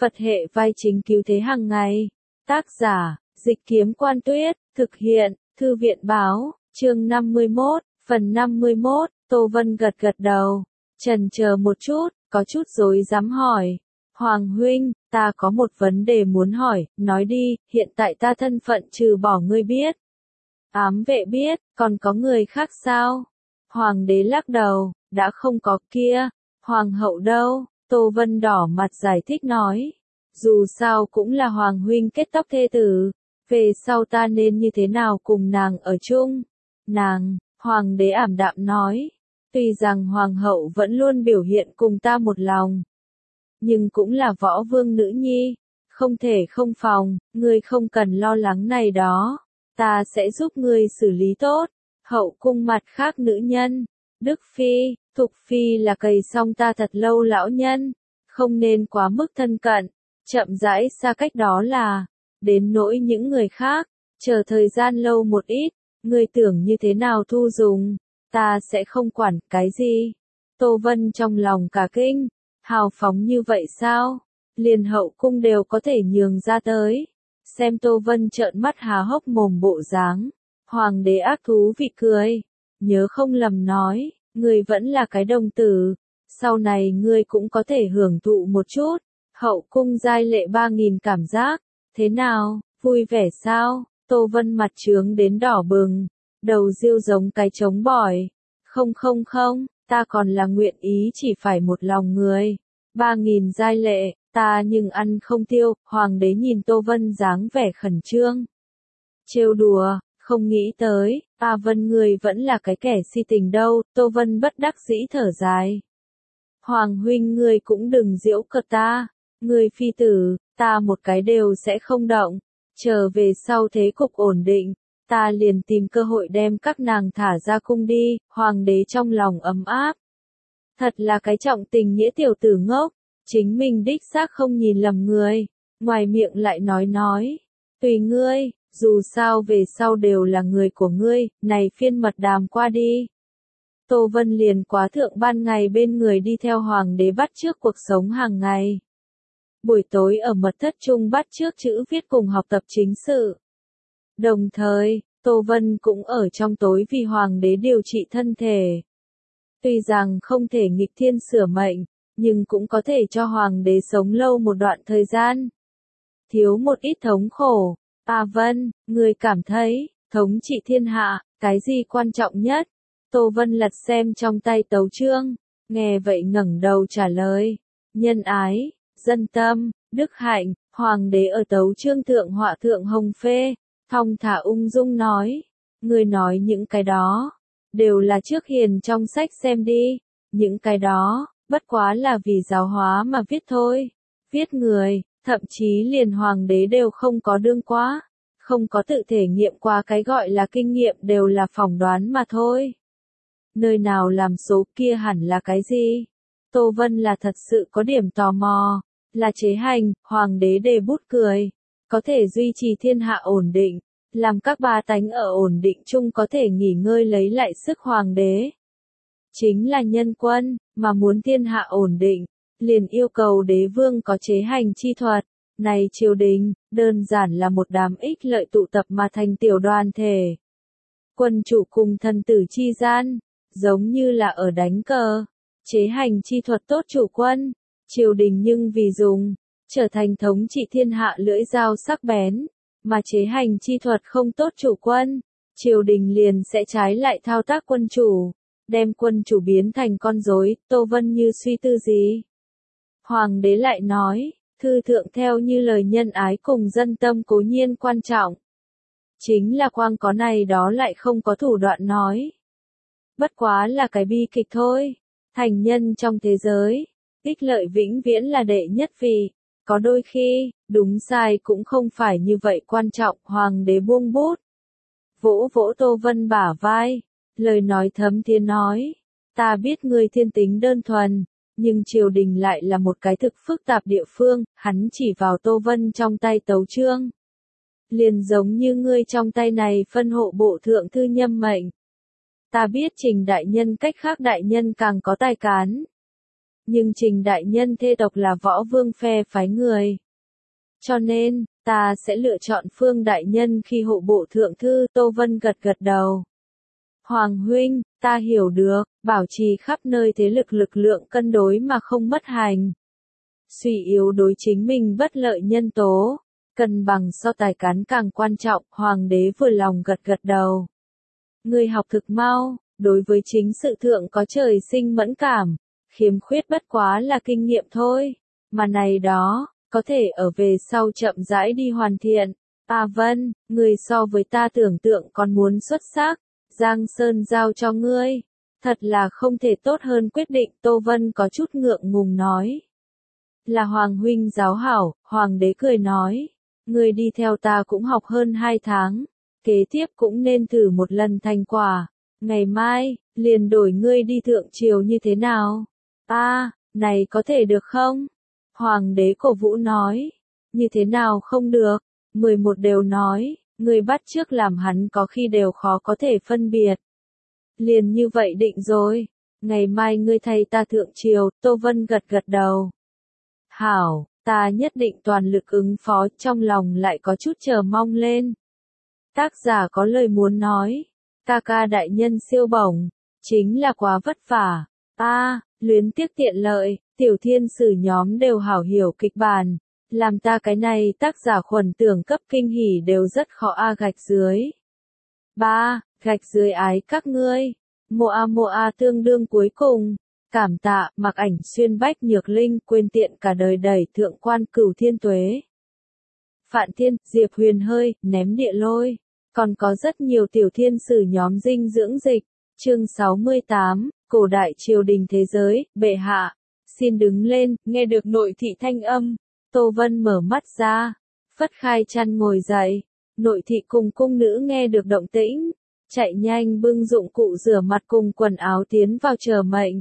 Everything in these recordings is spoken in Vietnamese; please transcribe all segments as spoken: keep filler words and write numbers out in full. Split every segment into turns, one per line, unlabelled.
Phật hệ vai chính cứu thế hàng ngày. Tác giả, Dịch Kiếm Quan Tuyết, thực hiện, Thư viện Báo, chương năm mươi mốt, phần năm mươi mốt, Tô Vân gật gật đầu, chần chờ một chút, có chút rối rắm hỏi. Hoàng huynh, ta có một vấn đề muốn hỏi, nói đi, hiện tại ta thân phận trừ bỏ ngươi biết. Ám vệ biết, còn có người khác sao? Hoàng đế lắc đầu, đã không có kia. Hoàng hậu đâu? Tô Vân đỏ mặt giải thích nói. Dù sao cũng là Hoàng huynh kết tóc thê tử. Về sau ta nên như thế nào cùng nàng ở chung? Nàng, Hoàng đế ảm đạm nói. Tuy rằng Hoàng hậu vẫn luôn biểu hiện cùng ta một lòng. Nhưng cũng là võ vương nữ nhi. Không thể không phòng, ngươi không cần lo lắng này đó. Ta sẽ giúp ngươi xử lý tốt. Hậu cung mặt khác nữ nhân. Đức Phi, Thục Phi là cày xong ta thật lâu lão nhân. Không nên quá mức thân cận. Chậm rãi xa cách đó là. Đến nỗi những người khác. Chờ thời gian lâu một ít. Ngươi tưởng như thế nào thu dùng. Ta sẽ không quản cái gì. Tô Vân trong lòng cả kinh. Hào phóng như vậy sao? Liền hậu cung đều có thể nhường ra tới. Xem Tô Vân trợn mắt há hốc mồm bộ dáng. Hoàng đế ác thú vị cười. Nhớ không lầm nói, ngươi vẫn là cái đồng tử. Sau này ngươi cũng có thể hưởng thụ một chút. Hậu cung giai lệ ba nghìn cảm giác. Thế nào, vui vẻ sao? Tô Vân mặt trướng đến đỏ bừng. Đầu riêu giống cái trống bỏi. Không không không, ta còn là nguyện ý chỉ phải một lòng người. Ba nghìn giai lệ, ta nhưng ăn không tiêu. Hoàng đế nhìn Tô Vân dáng vẻ khẩn trương. Trêu đùa, không nghĩ tới, A Vân người vẫn là cái kẻ si tình đâu. Tô Vân bất đắc dĩ thở dài. Hoàng huynh người cũng đừng giễu cợt ta. Người phi tử, ta một cái đều sẽ không động. Chờ về sau thế cục ổn định. Ta liền tìm cơ hội đem các nàng thả ra cung đi. Hoàng đế trong lòng ấm áp. Thật là cái trọng tình nghĩa tiểu tử ngốc. Chính mình đích xác không nhìn lầm người. Ngoài miệng lại nói nói. Tùy ngươi, dù sao về sau đều là người của ngươi. Này phiên mật đàm qua đi. Tô Vân liền quá thượng ban ngày bên người đi theo hoàng đế bắt chước cuộc sống hàng ngày. Buổi tối ở mật thất trung bắt chước chữ viết cùng học tập chính sự. Đồng thời, Tô Vân cũng ở trong tối vì hoàng đế điều trị thân thể. Tuy rằng không thể nghịch thiên sửa mệnh, nhưng cũng có thể cho hoàng đế sống lâu một đoạn thời gian. Thiếu một ít thống khổ. A Vân, người cảm thấy, thống trị thiên hạ, cái gì quan trọng nhất? Tô Vân lật xem trong tay tấu chương, nghe vậy ngẩng đầu trả lời. Nhân ái, dân tâm, đức hạnh. Hoàng đế ở tấu chương thượng họa thượng hồng phê, thong thả ung dung nói. Người nói những cái đó, đều là trước hiền trong sách xem đi. Những cái đó, bất quá là vì giáo hóa mà viết thôi. Viết người, thậm chí liền hoàng đế đều không có đương quá. Không có tự thể nghiệm qua cái gọi là kinh nghiệm đều là phỏng đoán mà thôi. Nơi nào làm số kia hẳn là cái gì? Tô Vân là thật sự có điểm tò mò. Là chế hành, hoàng đế đề bút cười. Có thể duy trì thiên hạ ổn định. Làm các ba tánh ở ổn định chung có thể nghỉ ngơi lấy lại sức hoàng đế. Chính là nhân quân, mà muốn thiên hạ ổn định, liền yêu cầu đế vương có chế hành chi thuật. Này triều đình, đơn giản là một đám ích lợi tụ tập mà thành tiểu đoàn thể. Quân chủ cùng thần tử chi gian, giống như là ở đánh cờ. Chế hành chi thuật tốt chủ quân, triều đình nhưng vì dùng, trở thành thống trị thiên hạ lưỡi dao sắc bén. Mà chế hành chi thuật không tốt chủ quân, triều đình liền sẽ trái lại thao tác quân chủ, đem quân chủ biến thành con rối. Tô Vân như suy tư gì. Hoàng đế lại nói, thư thượng theo như lời nhân ái cùng dân tâm cố nhiên quan trọng. Chính là quang có này đó lại không có thủ đoạn nói. Bất quá là cái bi kịch thôi. Thành nhân trong thế giới, ích lợi vĩnh viễn là đệ nhất vị. Có đôi khi, đúng sai cũng không phải như vậy quan trọng. Hoàng đế buông bút. Vỗ vỗ Tô Vân bả vai. Lời nói thấm thiên nói. Ta biết ngươi thiên tính đơn thuần. Nhưng triều đình lại là một cái thực phức tạp địa phương. Hắn chỉ vào Tô Vân trong tay tấu chương. Liền giống như ngươi trong tay này phân hộ bộ thượng thư nhâm mệnh. Ta biết Trình đại nhân cách khác đại nhân càng có tài cán. nhưng Trình đại nhân thê tộc là Võ Vương phe phái người. Cho nên, ta sẽ lựa chọn Phương đại nhân khi hộ bộ thượng thư. Tô Vân gật gật đầu. Hoàng huynh, ta hiểu được, bảo trì khắp nơi thế lực lực lượng cân đối mà không mất hành. Suy yếu đối chính mình bất lợi nhân tố, cân bằng so tài cán càng quan trọng. Hoàng đế vừa lòng gật gật đầu. Người học thực mau, đối với chính sự thượng có trời sinh mẫn cảm, khiếm khuyết bất quá là kinh nghiệm thôi, mà này đó, có thể ở về sau chậm rãi đi hoàn thiện. A Vân, người so với ta tưởng tượng còn muốn xuất sắc, Giang Sơn giao cho ngươi, thật là không thể tốt hơn quyết định. Tô Vân có chút ngượng ngùng nói. Là Hoàng huynh giáo hảo. Hoàng đế cười nói, ngươi đi theo ta cũng học hơn hai tháng, kế tiếp cũng nên thử một lần thành quả, ngày mai, liền đổi ngươi đi thượng triều như thế nào? Ta, này có thể được không? Hoàng đế cổ vũ nói, như thế nào không được? mười một đều nói, ngươi bắt chước làm hắn có khi đều khó có thể phân biệt. Liền như vậy định rồi, ngày mai ngươi thay ta thượng triều. Tô Vân gật gật đầu. Hảo, ta nhất định toàn lực ứng phó. Trong lòng lại có chút chờ mong lên. Tác giả có lời muốn nói, ca ca đại nhân siêu bổng, chính là quá vất vả. Ta, luyến tiếc tiện lợi, tiểu thiên sử nhóm đều hảo hiểu kịch bản, làm ta cái này tác giả khuẩn tưởng cấp kinh hỉ đều rất khó. A gạch dưới. ba. Gạch dưới ái các ngươi. Moa Moa tương đương cuối cùng. Cảm tạ, Mặc Ảnh Xuyên Bách Nhược Linh quên tiện cả đời đẩy thượng quan Cửu Thiên Tuế. Phạn Thiên, Diệp Huyền hơi, ném địa lôi. Còn có rất nhiều tiểu thiên sử nhóm dinh dưỡng dịch. Chương sáu mươi tám, cổ đại triều đình thế giới. Bệ hạ, xin đứng lên. Nghe được nội thị thanh âm, Tô Vân mở mắt ra, phất khai chăn ngồi dậy. Nội thị cùng cung nữ nghe được động tĩnh, chạy nhanh bưng dụng cụ rửa mặt cùng quần áo tiến vào chờ mệnh.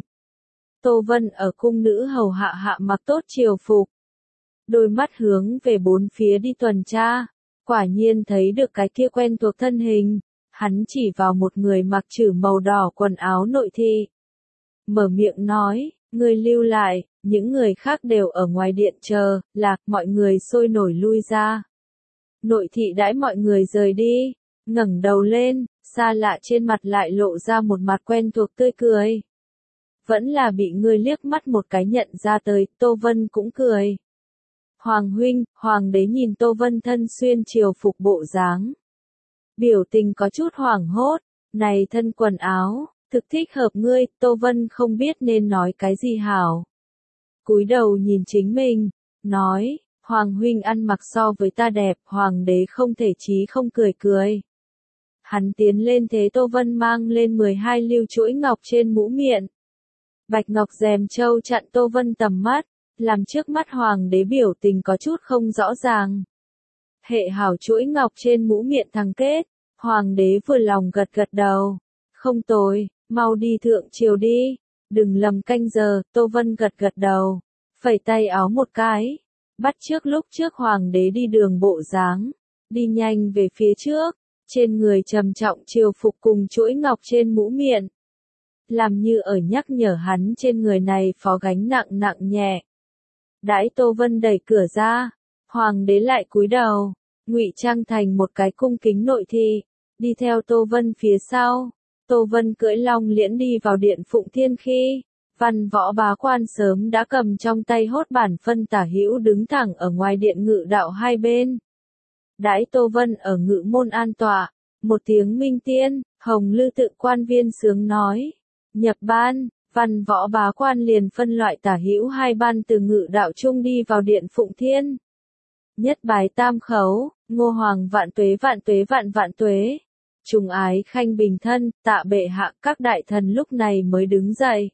Tô Vân ở cung nữ hầu hạ hạ mặc tốt triều phục, đôi mắt hướng về bốn phía đi tuần tra, quả nhiên thấy được cái kia quen thuộc thân hình. Hắn chỉ vào một người mặc chử màu đỏ quần áo nội thị, mở miệng nói, người lưu lại, những người khác đều ở ngoài điện chờ. Lạc, mọi người sôi nổi lui ra. Nội thị đãi mọi người rời đi, ngẩng đầu lên, xa lạ trên mặt lại lộ ra một mặt quen thuộc tươi cười. Vẫn là bị người liếc mắt một cái nhận ra tới. Tô Vân cũng cười. Hoàng huynh, hoàng đế nhìn Tô Vân thân xuyên triều phục bộ dáng, biểu tình có chút hoảng hốt. Này thân quần áo, thực thích hợp ngươi. Tô Vân không biết nên nói cái gì hảo. Cúi đầu nhìn chính mình, nói, Hoàng huynh ăn mặc so với ta đẹp. Hoàng đế không thể chí không cười cười. Hắn tiến lên thế Tô Vân mang lên mười hai lưu chuỗi ngọc trên mũ miệng. Bạch ngọc rèm châu chặn Tô Vân tầm mắt, làm trước mắt hoàng đế biểu tình có chút không rõ ràng. Hệ hảo chuỗi ngọc trên mũ miệng thăng kết, hoàng đế vừa lòng gật gật đầu. Không tồi, mau đi thượng triều đi, đừng lầm canh giờ. Tô Vân gật gật đầu, phẩy tay áo một cái, bắt trước lúc trước hoàng đế đi đường bộ dáng, đi nhanh về phía trước, trên người trầm trọng triều phục cùng chuỗi ngọc trên mũ miệng, làm như ở nhắc nhở hắn trên người này phó gánh nặng nặng nhẹ. Đãi Tô Vân đẩy cửa ra, hoàng đế lại cúi đầu, ngụy trang thành một cái cung kính nội thị, đi theo Tô Vân phía sau. Tô Vân cưỡi long liễn đi vào điện Phụng Thiên khi, văn võ bá quan sớm đã cầm trong tay hốt bản phân tả hữu đứng thẳng ở ngoài điện ngự đạo hai bên. Đãi Tô Vân ở ngự môn an tọa, một tiếng minh tiên, hồng lư tự quan viên sướng nói, nhập ban. Văn võ bá quan liền phân loại tả hữu hai ban từ ngự đạo trung đi vào điện Phụng Thiên. Nhất bái tam khấu, Ngô Hoàng vạn tuế vạn tuế vạn vạn tuế. Trùng ái khanh bình thân, tạ bệ hạ. Các đại thần lúc này mới đứng dậy.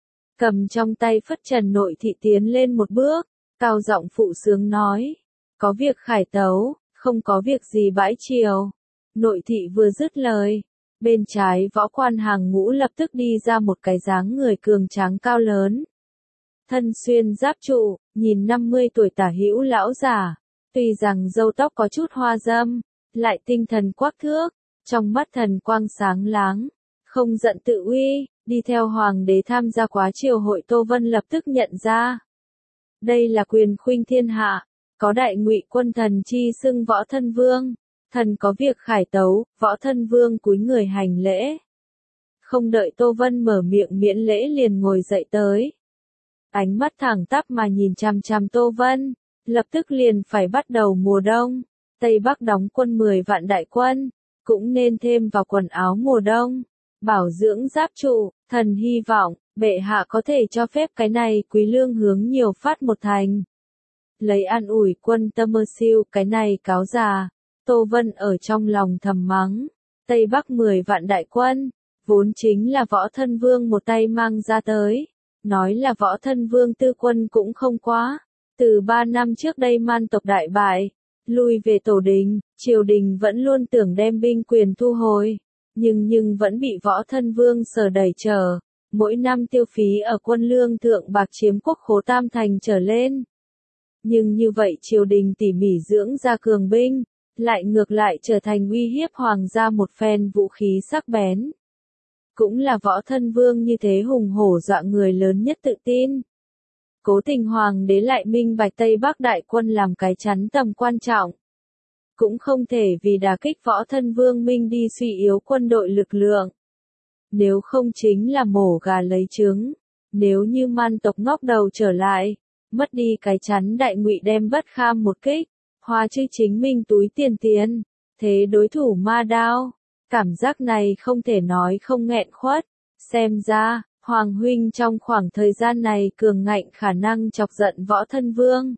Cầm trong tay phất trần. Nội thị tiến lên một bước, cao giọng phụ sướng nói, có việc khải tấu, không có việc gì bãi triều. Nội thị vừa dứt lời, bên trái võ quan hàng ngũ lập tức đi ra một cái dáng người cường tráng cao lớn. Thân xuyên giáp trụ, nhìn năm mươi tuổi tả hữu lão già, tuy rằng râu tóc có chút hoa râm, lại tinh thần quắc thước, trong mắt thần quang sáng láng, Không giận tự uy, đi theo hoàng đế tham gia quá triều hội. Tô Vân lập tức nhận ra. Đây là quyền khuynh thiên hạ, có đại ngụy quân thần chi xưng võ thân vương. Thần có việc khải tấu, võ thân vương cúi người hành lễ. Không đợi Tô Vân mở miệng miễn lễ liền ngồi dậy tới. Ánh mắt thẳng tắp mà nhìn chằm chằm Tô Vân, lập tức liền phải bắt đầu mùa đông. Tây Bắc đóng quân mười vạn đại quân, cũng nên thêm vào quần áo mùa đông. Bảo dưỡng giáp trụ, thần hy vọng, bệ hạ có thể cho phép cái này quý lương hướng nhiều phát một thành. Lấy an ủi quân tâm mơ siêu, cái này cáo già. Tô Vân ở trong lòng thầm mắng. Tây Bắc mười vạn đại quân, vốn chính là võ thân vương một tay mang ra tới. Nói là võ thân vương tư quân cũng không quá. Từ ba năm trước đây man tộc đại bại, lui về tổ đình, triều đình vẫn luôn tưởng đem binh quyền thu hồi. Nhưng nhưng vẫn bị võ thân vương sở đẩy trở. Mỗi năm tiêu phí ở quân lương thượng bạc chiếm quốc khố tam thành trở lên. Nhưng như vậy triều đình tỉ mỉ dưỡng ra cường binh, lại ngược lại trở thành uy hiếp hoàng gia một phen vũ khí sắc bén. Cũng là võ thân vương như thế hùng hổ dọa người lớn nhất tự tin. Cố tình hoàng đế lại minh bạch Tây Bắc đại quân làm cái chắn tầm quan trọng. Cũng không thể vì đả kích võ thân vương minh đi suy yếu quân đội lực lượng. Nếu không chính là mổ gà lấy trứng. Nếu như man tộc ngóc đầu trở lại, mất đi cái chắn đại ngụy đem bất kham một kích, hoa chư chính mình túi tiền tiền, thế đối thủ ma đao. Cảm giác này không thể nói không nghẹn khuất. Xem ra, Hoàng huynh trong khoảng thời gian này cường ngạnh khả năng chọc giận võ thân vương.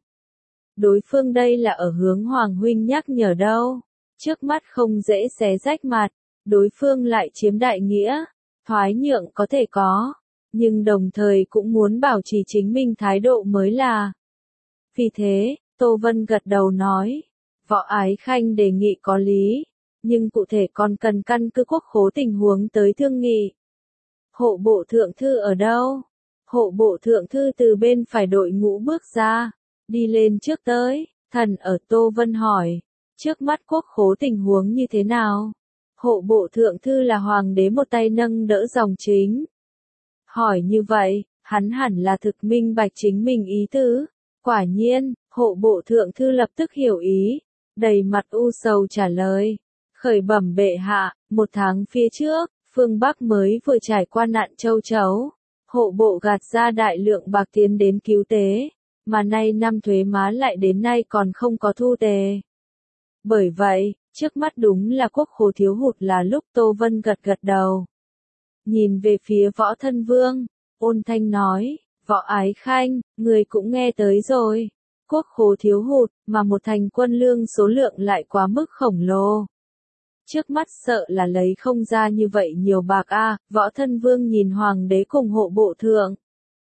Đối phương đây là ở hướng Hoàng huynh nhắc nhở đâu. Trước mắt không dễ xé rách mặt, đối phương lại chiếm đại nghĩa. Thoái nhượng có thể có, nhưng đồng thời cũng muốn bảo trì chính mình thái độ mới là. Vì thế, Tô Vân gật đầu nói, võ ái khanh đề nghị có lý, nhưng cụ thể còn cần căn cứ quốc khố tình huống tới thương nghị. Hộ bộ thượng thư ở đâu? Hộ bộ thượng thư từ bên phải đội ngũ bước ra, đi lên trước tới, thần ở. Tô Vân hỏi, trước mắt quốc khố tình huống như thế nào? Hộ bộ thượng thư là hoàng đế một tay nâng đỡ dòng chính. Hỏi như vậy, hắn hẳn là thực minh bạch chính mình ý tứ. Quả nhiên, hộ bộ thượng thư lập tức hiểu ý, đầy mặt u sầu trả lời. Khởi bẩm bệ hạ, một tháng phía trước, phương Bắc mới vừa trải qua nạn châu chấu. Hộ bộ gạt ra đại lượng bạc tiến đến cứu tế, mà nay năm thuế má lại đến nay còn không có thu tề. Bởi vậy, trước mắt đúng là quốc khố thiếu hụt là lúc. Tô Vân gật gật đầu. Nhìn về phía võ thân vương, ôn thanh nói, võ ái khanh, người cũng nghe tới rồi. Quốc khố thiếu hụt, mà một thành quân lương số lượng lại quá mức khổng lồ. Trước mắt sợ là lấy không ra như vậy nhiều bạc a. À, võ thân vương nhìn hoàng đế cùng hộ bộ thượng.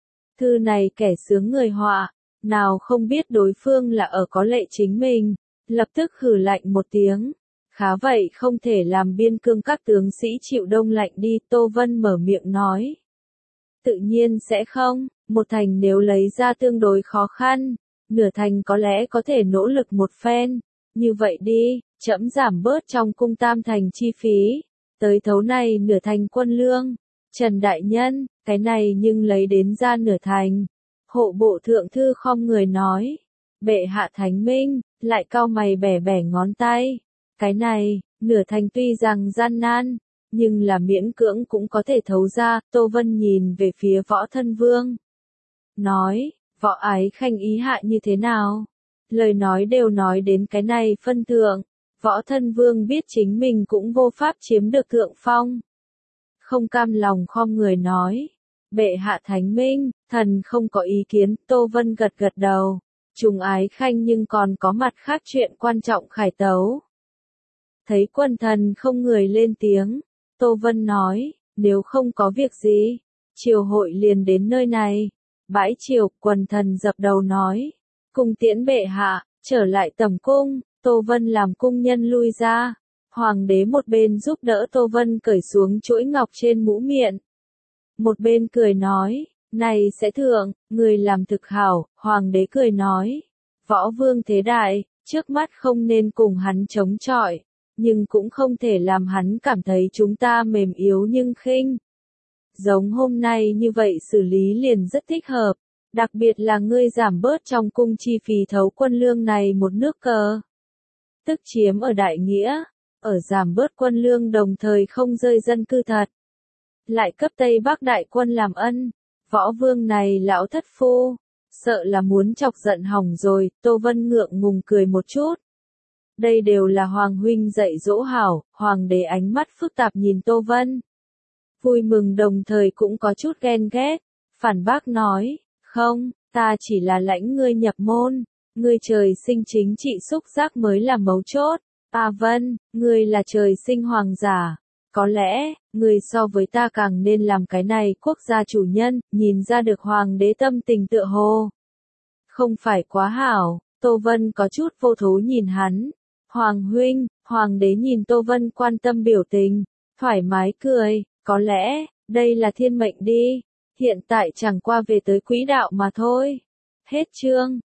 Thư này kẻ sướng người họa, nào không biết đối phương là ở có lệ chính mình, lập tức hừ lạnh một tiếng. Khá vậy không thể làm biên cương các tướng sĩ chịu đông lạnh đi. Tô Vân mở miệng nói. Tự nhiên sẽ không, một thành nếu lấy ra tương đối khó khăn, nửa thành có lẽ có thể nỗ lực một phen. Như vậy đi, trẫm giảm bớt trong cung tam thành chi phí, tới thấu này nửa thành quân lương. Trần Đại Nhân, cái này nhưng lấy đến ra nửa thành. Hộ bộ thượng thư khom người nói. Bệ hạ thánh minh, lại cau mày bẻ bẻ ngón tay. Cái này, nửa thành tuy rằng gian nan, nhưng là miễn cưỡng cũng có thể thấu ra. Tô Vân nhìn về phía võ thân vương. Nói, võ ái khanh ý hạ như thế nào? Lời nói đều nói đến cái này phân thượng. Võ thân vương biết chính mình cũng vô pháp chiếm được thượng phong. Không cam lòng khom người nói. Bệ hạ thánh minh, thần không có ý kiến. Tô Vân gật gật đầu. Trùng ái khanh nhưng còn có mặt khác chuyện quan trọng khải tấu. Thấy quần thần không người lên tiếng, Tô Vân nói, nếu không có việc gì, triều hội liền đến nơi này. Bãi triều, quần thần dập đầu nói, cung tiễn bệ hạ, trở lại tầm cung. Tô Vân làm cung nhân lui ra, hoàng đế một bên giúp đỡ Tô Vân cởi xuống chuỗi ngọc trên mũ miệng. Một bên cười nói, này sẽ thượng, người làm thực hảo. Hoàng đế cười nói, võ vương thế đại, trước mắt không nên cùng hắn chống chọi. nhưng cũng không thể làm hắn cảm thấy chúng ta mềm yếu nhưng khinh. Giống hôm nay như vậy xử lý liền rất thích hợp, đặc biệt là ngươi giảm bớt trong cung chi phí thấu quân lương này một nước cờ. Tức chiếm ở đại nghĩa, ở giảm bớt quân lương đồng thời không rơi dân cư thật. Lại cấp Tây Bắc đại quân làm ân, võ vương này lão thất phu, sợ là muốn chọc giận hỏng rồi, Tô Vân ngượng ngùng cười một chút. Đây đều là Hoàng huynh dạy dỗ hảo, Hoàng đế ánh mắt phức tạp nhìn Tô Vân. Vui mừng đồng thời cũng có chút ghen ghét, phản bác nói, không, ta chỉ là lãnh ngươi nhập môn, ngươi trời sinh chính trị xúc giác mới là mấu chốt. À Vân, ngươi là trời sinh hoàng giả, có lẽ, ngươi so với ta càng nên làm cái này quốc gia chủ nhân, nhìn ra được hoàng đế tâm tình tựa hồ. Không phải quá hảo, Tô Vân có chút vô thố nhìn hắn. Hoàng huynh, hoàng đế nhìn Tô Vân quan tâm biểu tình, thoải mái cười, có lẽ, đây là thiên mệnh đi, hiện tại chẳng qua về tới quỹ đạo mà thôi. Hết chương.